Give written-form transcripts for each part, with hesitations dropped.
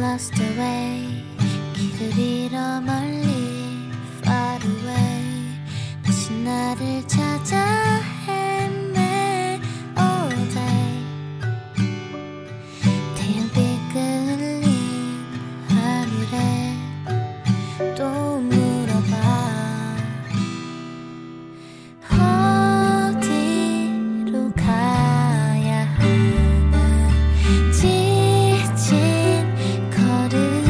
lost the way. 길을 잃어 멀리 far away. 다시 나를 찾아 헤매 all day. 태양빛 끌린 하늘에 또 물어봐. 어디로 가야 하나 지친 걸음.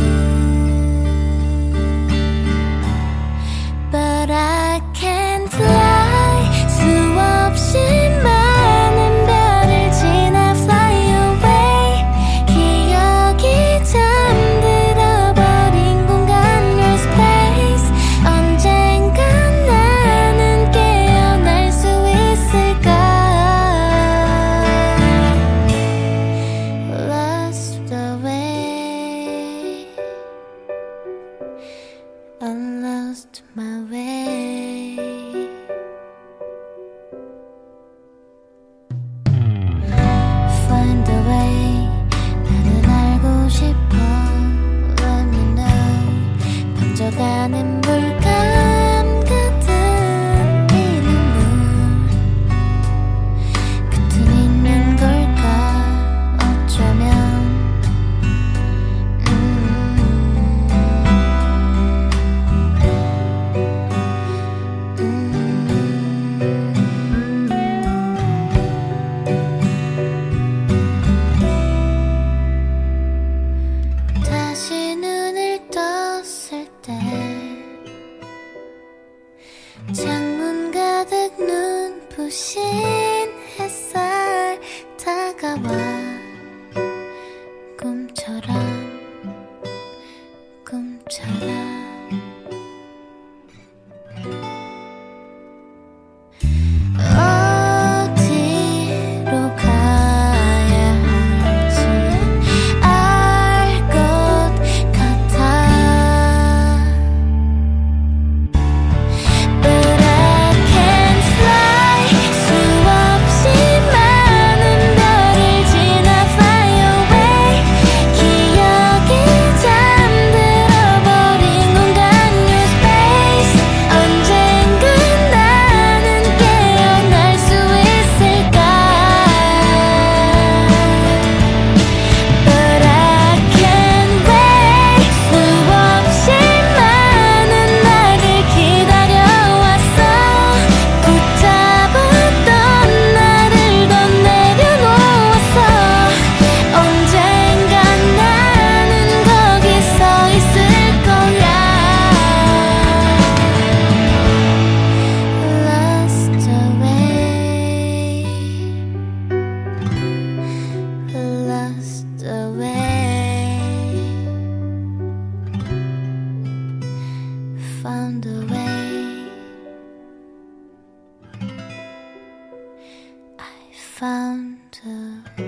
But I can't fly. 수없이 많은 별을 지나 fly away. 기억이 잠들어 버린 공간 your space. 언젠간 나는 깨어날 수 있을까. Lost the way. I lost my way. Find a way. 나는 알고 싶어. Let me know. 번져가는 물감 같은 이 눈물. 끝은 있는 걸까 어쩌면. 다시 눈을 떴을 때 창문 가득 눈부신 햇살 다가와. 꿈처럼 꿈처럼. 어디로 가야 할지 알 것 같아. But I can't fly. 수없이 많은 별을 지나 fly away. 기억이 잠들어 버린 공간 your space. 언젠간 나는 깨어날 수 있을까. But I can't wait. 수없이 많은 나를 기다려왔어. 붙잡았던 나를 더 내려놓았어. 언젠간 나는 거기 서 있을 거야. Lost away. Lost away. Found a way. I found a